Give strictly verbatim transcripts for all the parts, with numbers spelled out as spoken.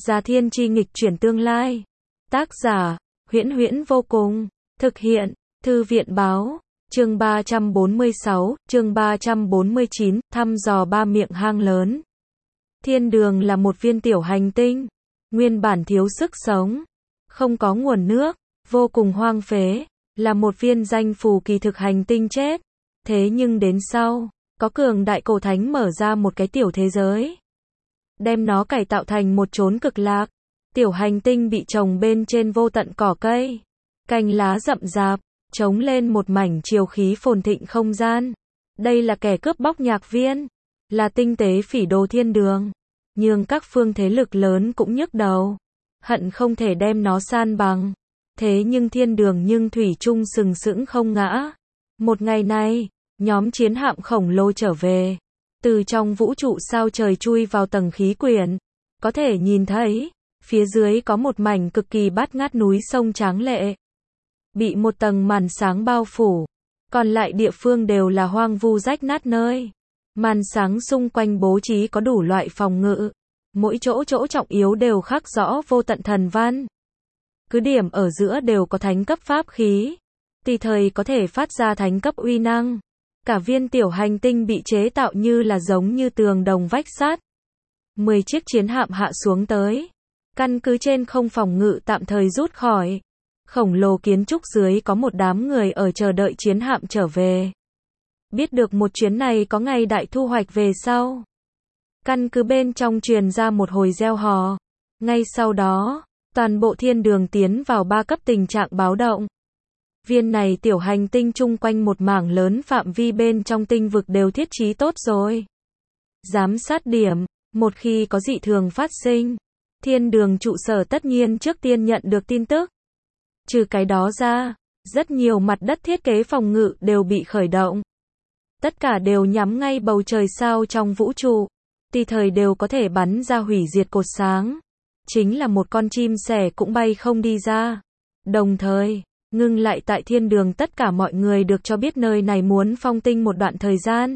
Gia thiên chi nghịch chuyển tương lai. Tác giả, Huyễn Huyễn vô cùng. Thực hiện, Thư viện báo. Chương ba trăm bốn mươi sáu, chương ba trăm bốn mươi chín, thăm dò ba miệng hang lớn. Thiên đường là một viên tiểu hành tinh, nguyên bản thiếu sức sống, không có nguồn nước, vô cùng hoang phế, là một viên danh phù kỳ thực hành tinh chết. Thế nhưng đến sau, có cường đại cổ thánh mở ra một cái tiểu thế giới, đem nó cải tạo thành một chốn cực lạc. Tiểu hành tinh bị trồng bên trên vô tận cỏ cây, cành lá rậm rạp, trống lên một mảnh chiều khí phồn thịnh không gian. Đây là kẻ cướp bóc nhạc viên, là tinh tế phỉ đồ thiên đường, nhưng các phương thế lực lớn cũng nhức đầu, hận không thể đem nó san bằng. Thế nhưng thiên đường nhưng thủy chung sừng sững không ngã. Một ngày này, nhóm chiến hạm khổng lồ trở về, từ trong vũ trụ sao trời chui vào tầng khí quyển, có thể nhìn thấy, phía dưới có một mảnh cực kỳ bát ngát núi sông tráng lệ, bị một tầng màn sáng bao phủ, còn lại địa phương đều là hoang vu rách nát nơi. Màn sáng xung quanh bố trí có đủ loại phòng ngự, mỗi chỗ chỗ trọng yếu đều khắc rõ vô tận thần văn. Cứ điểm ở giữa đều có thánh cấp pháp khí, tùy thời có thể phát ra thánh cấp uy năng. Cả viên tiểu hành tinh bị chế tạo như là giống như tường đồng vách sắt. Mười chiếc chiến hạm hạ xuống tới, căn cứ trên không phòng ngự tạm thời rút khỏi. Khổng lồ kiến trúc dưới có một đám người ở chờ đợi chiến hạm trở về. Biết được một chuyến này có ngày đại thu hoạch về sau, căn cứ bên trong truyền ra một hồi reo hò. Ngay sau đó, toàn bộ thiên đường tiến vào ba cấp tình trạng báo động. Viên này tiểu hành tinh chung quanh một mảng lớn phạm vi bên trong tinh vực đều thiết trí tốt rồi. Giám sát điểm, một khi có dị thường phát sinh, thiên đường trụ sở tất nhiên trước tiên nhận được tin tức. Trừ cái đó ra, rất nhiều mặt đất thiết kế phòng ngự đều bị khởi động. Tất cả đều nhắm ngay bầu trời sao trong vũ trụ, tùy thời đều có thể bắn ra hủy diệt cột sáng. Chính là một con chim sẻ cũng bay không đi ra. Đồng thời, ngưng lại tại thiên đường tất cả mọi người được cho biết nơi này muốn phong tinh một đoạn thời gian.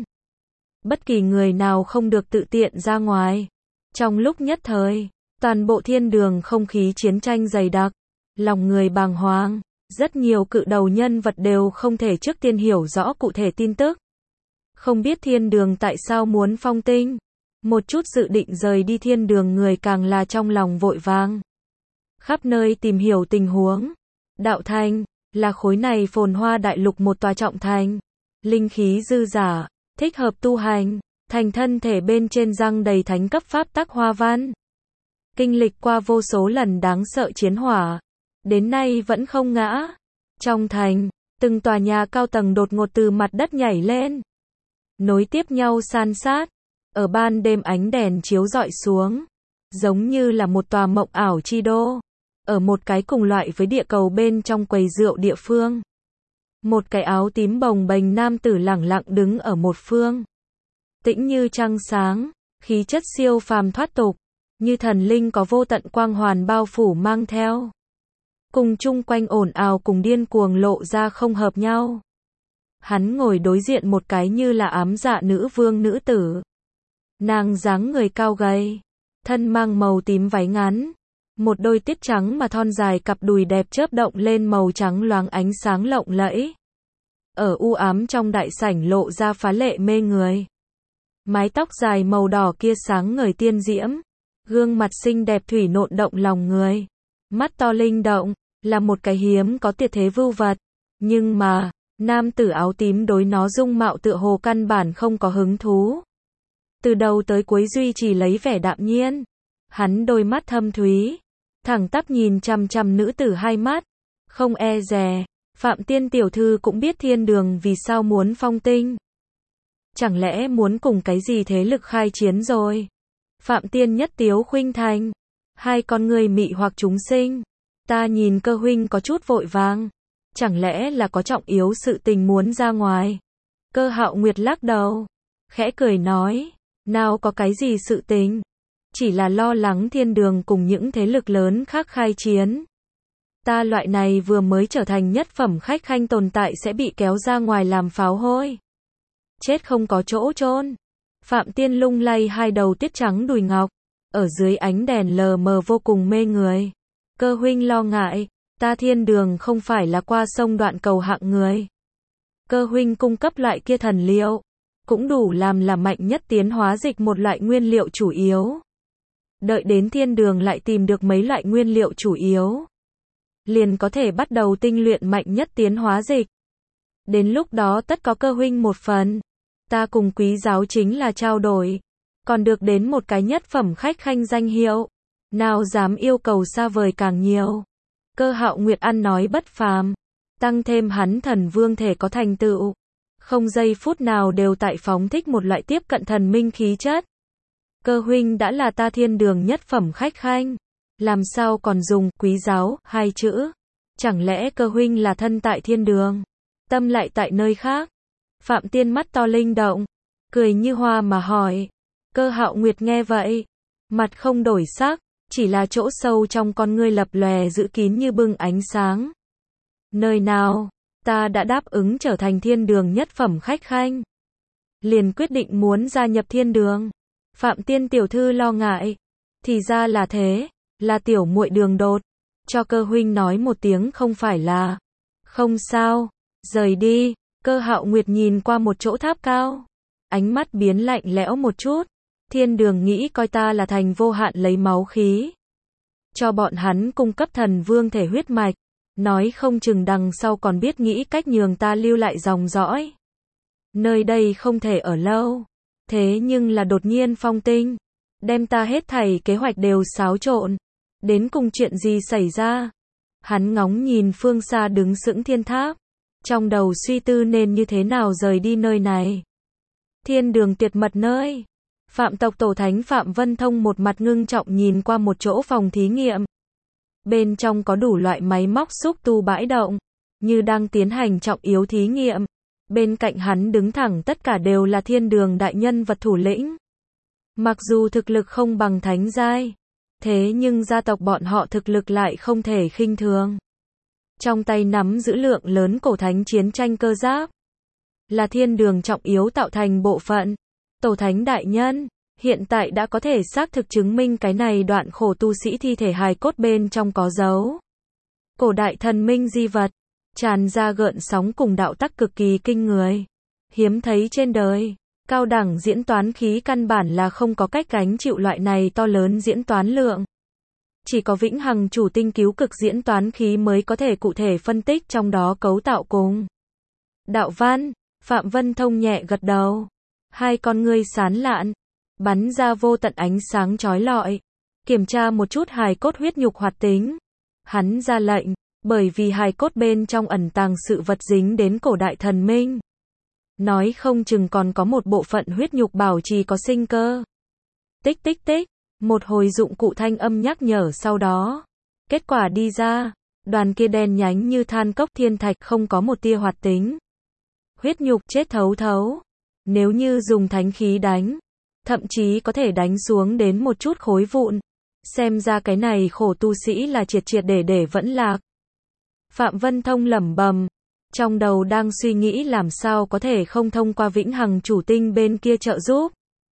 Bất kỳ người nào không được tự tiện ra ngoài. Trong lúc nhất thời, toàn bộ thiên đường không khí chiến tranh dày đặc, lòng người bàng hoàng, rất nhiều cự đầu nhân vật đều không thể trước tiên hiểu rõ cụ thể tin tức. Không biết thiên đường tại sao muốn phong tinh. Một chút dự định rời đi thiên đường người càng là trong lòng vội vàng, khắp nơi tìm hiểu tình huống. Đạo thành là khối này phồn hoa đại lục một tòa trọng thành, linh khí dư dả, thích hợp tu hành, thành thân thể bên trên răng đầy thánh cấp pháp tắc hoa văn. Kinh lịch qua vô số lần đáng sợ chiến hỏa, đến nay vẫn không ngã. Trong thành, từng tòa nhà cao tầng đột ngột từ mặt đất nhảy lên, nối tiếp nhau san sát. Ở ban đêm ánh đèn chiếu rọi xuống, giống như là một tòa mộng ảo chi đô. Ở một cái cùng loại với địa cầu bên trong quầy rượu địa phương, một cái áo tím bồng bềnh nam tử lẳng lặng đứng ở một phương, tĩnh như trăng sáng, khí chất siêu phàm thoát tục, như thần linh có vô tận quang hoàn bao phủ mang theo. Cùng chung quanh ồn ào cùng điên cuồng lộ ra không hợp nhau. Hắn ngồi đối diện một cái như là ám dạ nữ vương nữ tử. Nàng dáng người cao gầy, thân mang màu tím váy ngắn, một đôi tiết trắng mà thon dài, cặp đùi đẹp chớp động lên màu trắng loáng ánh sáng lộng lẫy. Ở u ám trong đại sảnh lộ ra phá lệ mê người. Mái tóc dài màu đỏ kia sáng ngời tiên diễm, gương mặt xinh đẹp thủy nộn động lòng người, mắt to linh động, là một cái hiếm có tuyệt thế vưu vật. Nhưng mà, nam tử áo tím đối nó dung mạo tựa hồ căn bản không có hứng thú. Từ đầu tới cuối duy trì lấy vẻ đạm nhiên. Hắn đôi mắt thâm thúy, thẳng tắp nhìn chằm chằm nữ tử hai mắt, không e dè. Phạm Tiên tiểu thư cũng biết thiên đường vì sao muốn phong tinh. Chẳng lẽ muốn cùng cái gì thế lực khai chiến rồi? Phạm Tiên nhất tiếu khuynh thành, hai con người mị hoặc chúng sinh. Ta nhìn Cơ huynh có chút vội vàng, chẳng lẽ là có trọng yếu sự tình muốn ra ngoài? Cơ Hạo Nguyệt lắc đầu, khẽ cười nói, nào có cái gì sự tình, chỉ là lo lắng thiên đường cùng những thế lực lớn khác khai chiến. Ta loại này vừa mới trở thành nhất phẩm khách khanh tồn tại sẽ bị kéo ra ngoài làm pháo hôi. Chết không có chỗ chôn. Phạm Tiên lung lay hai đầu tuyết trắng đùi ngọc, ở dưới ánh đèn lờ mờ vô cùng mê người. Cơ huynh lo ngại, ta thiên đường không phải là qua sông đoạn cầu hạng người. Cơ huynh cung cấp loại kia thần liệu, cũng đủ làm là mạnh nhất tiến hóa dịch một loại nguyên liệu chủ yếu. Đợi đến thiên đường lại tìm được mấy loại nguyên liệu chủ yếu, liền có thể bắt đầu tinh luyện mạnh nhất tiến hóa dịch. Đến lúc đó tất có cơ huynh một phần. Ta cùng quý giáo chính là trao đổi, còn được đến một cái nhất phẩm khách khanh danh hiệu. Nào dám yêu cầu xa vời càng nhiều. Cơ Hạo Nguyệt ăn nói bất phàm, tăng thêm hắn thần vương thể có thành tựu, không giây phút nào đều tại phóng thích một loại tiếp cận thần minh khí chất. Cơ huynh đã là ta thiên đường nhất phẩm khách khanh, làm sao còn dùng quý giáo hai chữ? Chẳng lẽ cơ huynh là thân tại thiên đường, tâm lại tại nơi khác? Phạm Tiên mắt to linh động, cười như hoa mà hỏi. Cơ Hạo Nguyệt nghe vậy, mặt không đổi sắc, chỉ là chỗ sâu trong con ngươi lập lòe giữ kín như bưng ánh sáng. Nơi nào, ta đã đáp ứng trở thành thiên đường nhất phẩm khách khanh, liền quyết định muốn gia nhập thiên đường. Phạm Tiên tiểu thư lo ngại, thì ra là thế, là tiểu muội đường đột, cho cơ huynh nói một tiếng không phải là. Không sao, rời đi. Cơ Hạo Nguyệt nhìn qua một chỗ tháp cao, ánh mắt biến lạnh lẽo một chút. Thiên đường nghĩ coi ta là thành vô hạn lấy máu khí, cho bọn hắn cung cấp thần vương thể huyết mạch, nói không chừng đằng sau còn biết nghĩ cách nhường ta lưu lại dòng dõi. Nơi đây không thể ở lâu, thế nhưng là đột nhiên phong tinh, đem ta hết thảy kế hoạch đều xáo trộn. Đến cùng chuyện gì xảy ra? Hắn ngóng nhìn phương xa đứng sững thiên tháp, trong đầu suy tư nên như thế nào rời đi nơi này. Thiên đường tuyệt mật nơi. Phạm tộc tổ thánh Phạm Vân Thông một mặt ngưng trọng nhìn qua một chỗ phòng thí nghiệm. Bên trong có đủ loại máy móc xúc tu bãi động, như đang tiến hành trọng yếu thí nghiệm. Bên cạnh hắn đứng thẳng tất cả đều là thiên đường đại nhân vật thủ lĩnh. Mặc dù thực lực không bằng thánh giai, thế nhưng gia tộc bọn họ thực lực lại không thể khinh thường. Trong tay nắm giữ lượng lớn cổ thánh chiến tranh cơ giáp, là thiên đường trọng yếu tạo thành bộ phận. Tổ thánh đại nhân, hiện tại đã có thể xác thực chứng minh cái này đoạn khổ tu sĩ thi thể hài cốt bên trong có dấu cổ đại thần minh di vật, tràn ra gợn sóng cùng đạo tắc cực kỳ kinh người, hiếm thấy trên đời. Cao đẳng diễn toán khí căn bản là không có cách gánh chịu loại này to lớn diễn toán lượng. Chỉ có vĩnh hằng chủ tinh cứu cực diễn toán khí mới có thể cụ thể phân tích trong đó cấu tạo cùng đạo văn. Phạm Vân Thông nhẹ gật đầu, hai con ngươi sáng lạn, bắn ra vô tận ánh sáng chói lọi, kiểm tra một chút hài cốt huyết nhục hoạt tính. Hắn ra lệnh, bởi vì hài cốt bên trong ẩn tàng sự vật dính đến cổ đại thần minh, nói không chừng còn có một bộ phận huyết nhục bảo trì có sinh cơ. Tích tích tích, một hồi dụng cụ thanh âm nhắc nhở sau đó. Kết quả đi ra, đoàn kia đen nhánh như than cốc thiên thạch không có một tia hoạt tính. Huyết nhục chết thấu thấu. Nếu như dùng thánh khí đánh, thậm chí có thể đánh xuống đến một chút khối vụn. Xem ra cái này khổ tu sĩ là triệt triệt để để vẫn lạc. Phạm Vân Thông lẩm bẩm, trong đầu đang suy nghĩ làm sao có thể không thông qua vĩnh hằng chủ tinh bên kia trợ giúp.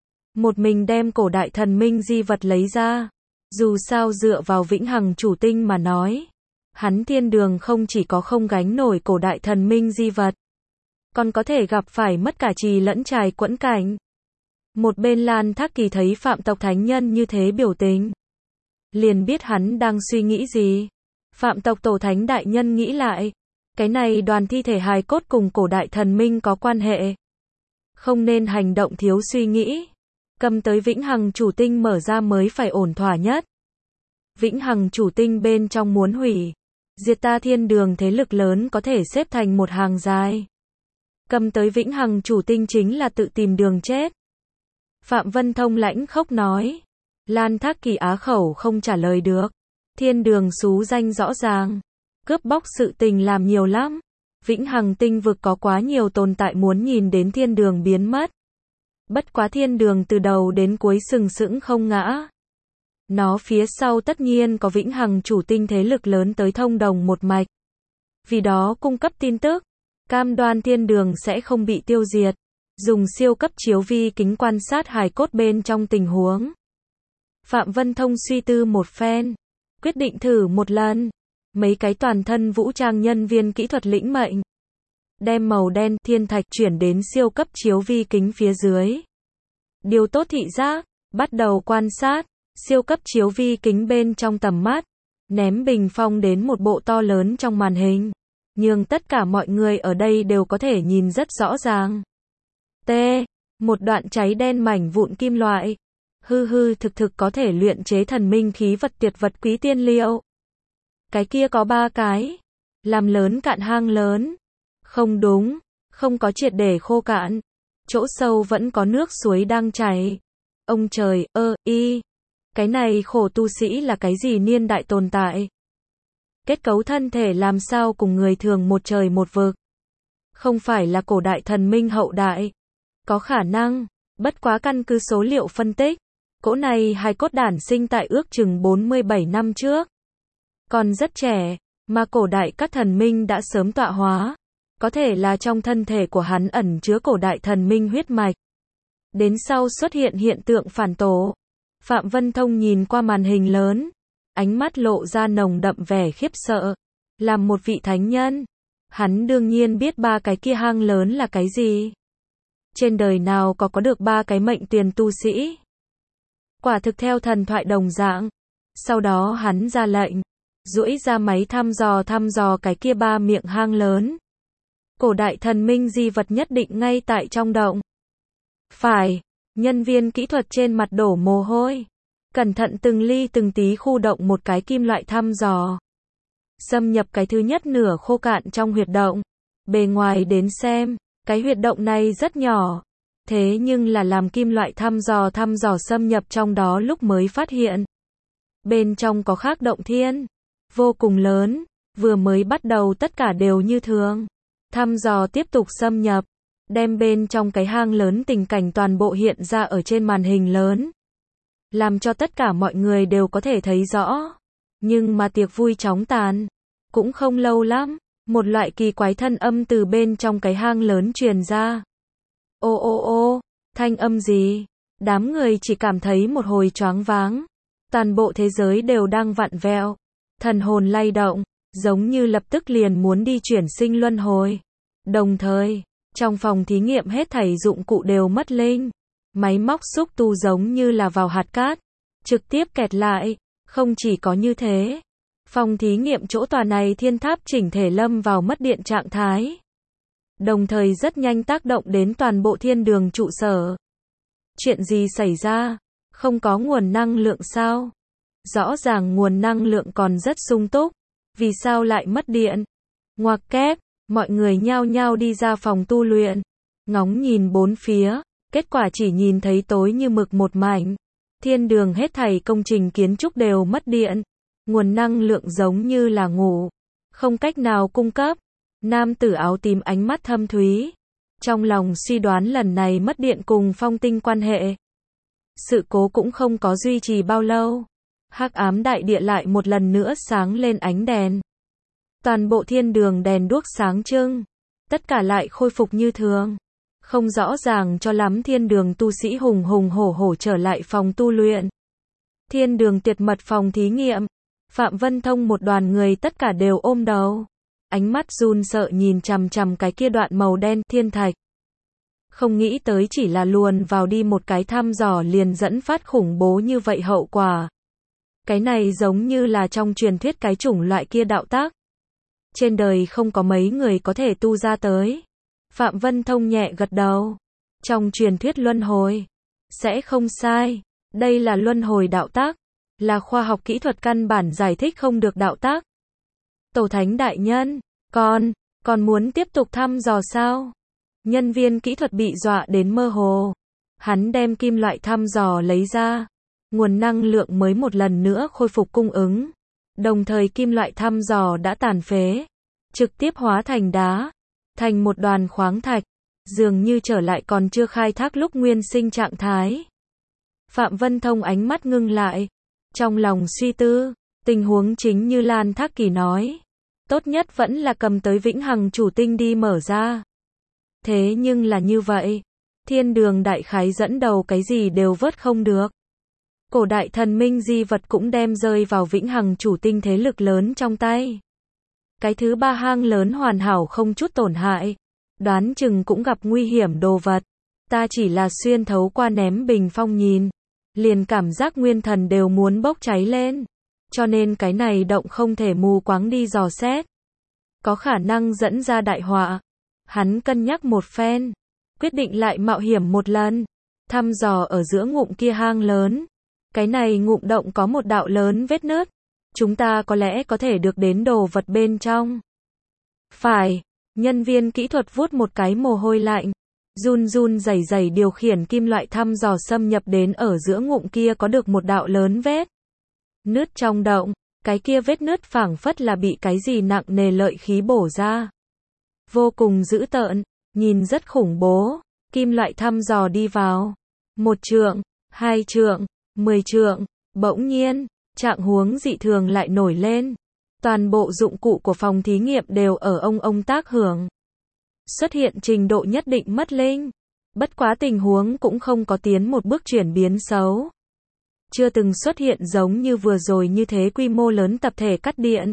Một mình đem cổ đại thần minh di vật lấy ra. Dù sao dựa vào vĩnh hằng chủ tinh mà nói, hắn thiên đường không chỉ có không gánh nổi cổ đại thần minh di vật, còn có thể gặp phải mất cả trì lẫn trài quẫn cảnh. Một bên Lan Thác Kỳ thấy Phạm tộc thánh nhân như thế biểu tình, liền biết hắn đang suy nghĩ gì. Phạm tộc tổ thánh đại nhân nghĩ lại, cái này đoàn thi thể hài cốt cùng cổ đại thần minh có quan hệ, không nên hành động thiếu suy nghĩ, cầm tới vĩnh hằng chủ tinh mở ra mới phải ổn thỏa nhất. Vĩnh hằng chủ tinh bên trong muốn hủy diệt ta thiên đường thế lực lớn có thể xếp thành một hàng dài. Cầm tới vĩnh hằng chủ tinh chính là tự tìm đường chết. Phạm Vân Thông lãnh khốc nói. Lan Thác Kỳ á khẩu không trả lời được. Thiên đường xú danh rõ ràng, cướp bóc sự tình làm nhiều lắm. Vĩnh hằng tinh vực có quá nhiều tồn tại muốn nhìn đến thiên đường biến mất. Bất quá thiên đường từ đầu đến cuối sừng sững không ngã. Nó phía sau tất nhiên có vĩnh hằng chủ tinh thế lực lớn tới thông đồng một mạch. Vì đó cung cấp tin tức, cam đoan thiên đường sẽ không bị tiêu diệt. Dùng siêu cấp chiếu vi kính quan sát hài cốt bên trong tình huống. Phạm Vân Thông suy tư một phen, quyết định thử một lần. Mấy cái toàn thân vũ trang nhân viên kỹ thuật lĩnh mệnh, đem màu đen thiên thạch chuyển đến siêu cấp chiếu vi kính phía dưới. Điều tốt thị giác, bắt đầu quan sát, siêu cấp chiếu vi kính bên trong tầm mắt, ném bình phong đến một bộ to lớn trong màn hình, nhưng tất cả mọi người ở đây đều có thể nhìn rất rõ ràng. T. Một đoạn cháy đen mảnh vụn kim loại. Hư hư thực thực có thể luyện chế thần minh khí vật tuyệt vật quý tiên liệu. Cái kia có ba cái. Làm lớn cạn hang lớn. Không đúng, không có triệt để khô cạn. Chỗ sâu vẫn có nước suối đang chảy. Ông trời, ơ, y. Cái này khổ tu sĩ là cái gì niên đại tồn tại? Kết cấu thân thể làm sao cùng người thường một trời một vực? Không phải là cổ đại thần minh hậu đại. Có khả năng, bất quá căn cứ số liệu phân tích, cỗ này hài cốt đản sinh tại ước chừng bốn mươi bảy năm trước. Còn rất trẻ, mà cổ đại các thần minh đã sớm tọa hóa. Có thể là trong thân thể của hắn ẩn chứa cổ đại thần minh huyết mạch. Đến sau xuất hiện hiện tượng phản tổ. Phạm Vân Thông nhìn qua màn hình lớn, ánh mắt lộ ra nồng đậm vẻ khiếp sợ. Làm một vị thánh nhân, hắn đương nhiên biết ba cái kia hang lớn là cái gì. Trên đời nào có có được ba cái mệnh tiền tu sĩ. Quả thực theo thần thoại đồng dạng. Sau đó hắn ra lệnh, duỗi ra máy thăm dò thăm dò cái kia ba miệng hang lớn. Cổ đại thần minh di vật nhất định ngay tại trong động. Phải, nhân viên kỹ thuật trên mặt đổ mồ hôi. Cẩn thận từng ly từng tí khu động một cái kim loại thăm dò. Xâm nhập cái thứ nhất nửa khô cạn trong huyệt động. Bề ngoài đến xem, cái huyệt động này rất nhỏ. Thế nhưng là làm kim loại thăm dò thăm dò xâm nhập trong đó lúc mới phát hiện. Bên trong có khác động thiên. Vô cùng lớn, vừa mới bắt đầu tất cả đều như thường. Thăm dò tiếp tục xâm nhập. Đem bên trong cái hang lớn tình cảnh toàn bộ hiện ra ở trên màn hình lớn. Làm cho tất cả mọi người đều có thể thấy rõ. Nhưng mà tiệc vui chóng tàn. Cũng không lâu lắm, một loại kỳ quái thân âm từ bên trong cái hang lớn truyền ra. Ô ô ô, thanh âm gì? Đám người chỉ cảm thấy một hồi choáng váng. Toàn bộ thế giới đều đang vặn vẹo. Thần hồn lay động, giống như lập tức liền muốn đi chuyển sinh luân hồi. Đồng thời, trong phòng thí nghiệm hết thảy dụng cụ đều mất linh. Máy móc xúc tu giống như là vào hạt cát, trực tiếp kẹt lại. Không chỉ có như thế, phòng thí nghiệm chỗ tòa này thiên tháp chỉnh thể lâm vào mất điện trạng thái. Đồng thời rất nhanh tác động đến toàn bộ thiên đường trụ sở. Chuyện gì xảy ra? Không có nguồn năng lượng sao? Rõ ràng nguồn năng lượng còn rất sung túc. Vì sao lại mất điện? Ngoặc kép, mọi người nhao nhao đi ra phòng tu luyện. Ngóng nhìn bốn phía, kết quả chỉ nhìn thấy tối như mực một mảnh. Thiên đường hết thảy công trình kiến trúc đều mất điện. Nguồn năng lượng giống như là ngủ. Không cách nào cung cấp. Nam tử áo tím ánh mắt thâm thúy. Trong lòng suy đoán lần này mất điện cùng phong tinh quan hệ. Sự cố cũng không có duy trì bao lâu. Hắc ám đại địa lại một lần nữa sáng lên ánh đèn. Toàn bộ thiên đường đèn đuốc sáng trưng. Tất cả lại khôi phục như thường. Không rõ ràng cho lắm thiên đường tu sĩ hùng hùng hổ hổ trở lại phòng tu luyện. Thiên đường tuyệt mật phòng thí nghiệm. Phạm Vân Thông một đoàn người tất cả đều ôm đầu. Ánh mắt run sợ nhìn chằm chằm cái kia đoạn màu đen thiên thạch. Không nghĩ tới chỉ là luồn vào đi một cái thăm dò liền dẫn phát khủng bố như vậy hậu quả. Cái này giống như là trong truyền thuyết cái chủng loại kia đạo tác. Trên đời không có mấy người có thể tu ra tới. Phạm Vân Thông nhẹ gật đầu. Trong truyền thuyết luân hồi. Sẽ không sai. Đây là luân hồi đạo tác. Là khoa học kỹ thuật căn bản giải thích không được đạo tác. Tổ thánh đại nhân. Còn, còn muốn tiếp tục thăm dò sao? Nhân viên kỹ thuật bị dọa đến mơ hồ. Hắn đem kim loại thăm dò lấy ra. Nguồn năng lượng mới một lần nữa khôi phục cung ứng. Đồng thời kim loại thăm dò đã tàn phế. Trực tiếp hóa thành đá. Thành một đoàn khoáng thạch. Dường như trở lại còn chưa khai thác lúc nguyên sinh trạng thái. Phạm Vân Thông ánh mắt ngưng lại. Trong lòng suy tư. Tình huống chính như Lan Thác Kỳ nói. Tốt nhất vẫn là cầm tới vĩnh hằng chủ tinh đi mở ra. Thế nhưng là như vậy. Thiên đường đại khái dẫn đầu cái gì đều vớt không được. Cổ đại thần minh di vật cũng đem rơi vào vĩnh hằng chủ tinh thế lực lớn trong tay. Cái thứ ba hang lớn hoàn hảo không chút tổn hại. Đoán chừng cũng gặp nguy hiểm đồ vật. Ta chỉ là xuyên thấu qua ném bình phong nhìn. Liền cảm giác nguyên thần đều muốn bốc cháy lên. Cho nên cái này động không thể mù quáng đi dò xét. Có khả năng dẫn ra đại họa. Hắn cân nhắc một phen. Quyết định lại mạo hiểm một lần. Thăm dò ở giữa ngụm kia hang lớn. Cái này ngụm động có một đạo lớn vết nứt. Chúng ta có lẽ có thể được đến đồ vật bên trong. Phải. Nhân viên kỹ thuật vuốt một cái mồ hôi lạnh. Run run rẩy rẩy điều khiển kim loại thăm dò xâm nhập đến ở giữa ngụm kia có được một đạo lớn vết nứt trong động. Cái kia vết nứt phảng phất là bị cái gì nặng nề lợi khí bổ ra. Vô cùng dữ tợn. Nhìn rất khủng bố. Kim loại thăm dò đi vào. Một trượng, hai trượng, mười trượng. Bỗng nhiên, trạng huống dị thường lại nổi lên. Toàn bộ dụng cụ của phòng thí nghiệm đều ở ông ông tác hưởng. Xuất hiện trình độ nhất định mất linh. Bất quá tình huống cũng không có tiến một bước chuyển biến xấu. Chưa từng xuất hiện giống như vừa rồi như thế quy mô lớn tập thể cắt điện.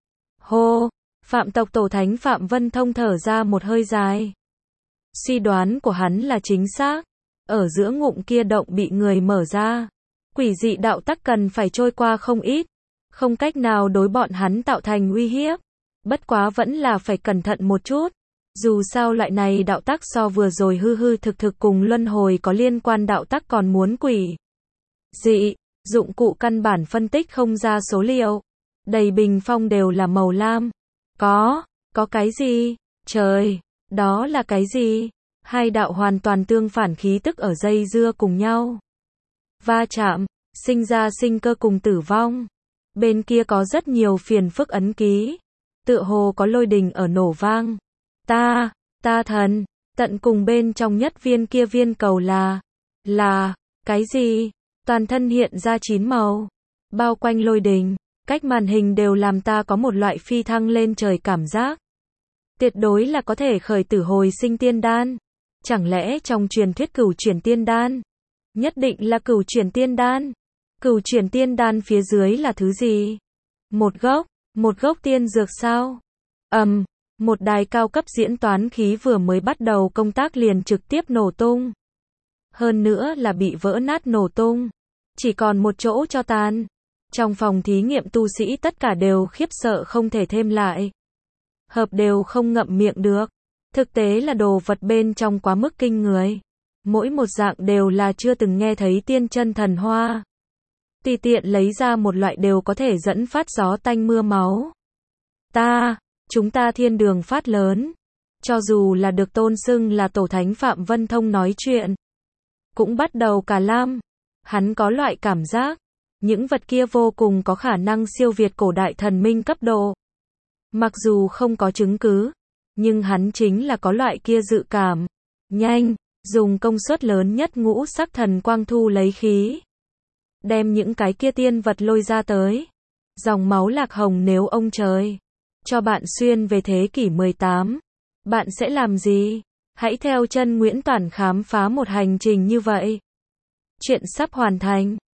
Hô, Phạm tộc tổ thánh Phạm Vân Thông thở ra một hơi dài. Suy đoán của hắn là chính xác. Ở giữa ngụm kia động bị người mở ra. Quỷ dị đạo tắc cần phải trôi qua không ít. Không cách nào đối bọn hắn tạo thành uy hiếp. Bất quá vẫn là phải cẩn thận một chút. Dù sao loại này đạo tắc so vừa rồi hư hư thực thực cùng luân hồi có liên quan đạo tắc còn muốn quỷ dị. Dụng cụ căn bản phân tích không ra số liệu. Đầy bình phong đều là màu lam. Có, có cái gì? Trời, đó là cái gì? Hai đạo hoàn toàn tương phản khí tức ở dây dưa cùng nhau. Va chạm, sinh ra sinh cơ cùng tử vong. Bên kia có rất nhiều phiền phức ấn ký. Tựa hồ có lôi đình ở nổ vang. Ta, ta thần, tận cùng bên trong nhất viên kia viên cầu là, là, cái gì? Toàn thân hiện ra chín màu. Bao quanh lôi đình. Cách màn hình đều làm ta có một loại phi thăng lên trời cảm giác. Tuyệt đối là có thể khởi tử hồi sinh tiên đan. Chẳng lẽ trong truyền thuyết cửu chuyển tiên đan? Nhất định là cửu chuyển tiên đan. Cửu chuyển tiên đan phía dưới là thứ gì? Một gốc, một gốc tiên dược sao? Ầm, um, một đài cao cấp diễn toán khí vừa mới bắt đầu công tác liền trực tiếp nổ tung. Hơn nữa là bị vỡ nát nổ tung. Chỉ còn một chỗ cho tàn. Trong phòng thí nghiệm tu sĩ tất cả đều khiếp sợ không thể thêm lại. Hợp đều không ngậm miệng được. Thực tế là đồ vật bên trong quá mức kinh người. Mỗi một dạng đều là chưa từng nghe thấy tiên chân thần hoa. Tùy tiện lấy ra một loại đều có thể dẫn phát gió tanh mưa máu. Ta, chúng ta thiên đường phát lớn. Cho dù là được tôn xưng là tổ thánh Phạm Vân Thông nói chuyện. Cũng bắt đầu cả lam. Hắn có loại cảm giác. Những vật kia vô cùng có khả năng siêu việt cổ đại thần minh cấp độ. Mặc dù không có chứng cứ. Nhưng hắn chính là có loại kia dự cảm. Nhanh, dùng công suất lớn nhất ngũ sắc thần quang thu lấy khí. Đem những cái kia tiên vật lôi ra tới. Dòng máu lạc hồng nếu ông trời cho bạn xuyên về thế kỷ mười tám. Bạn sẽ làm gì? Hãy theo chân Nguyễn Toản khám phá một hành trình như vậy. Chuyện sắp hoàn thành.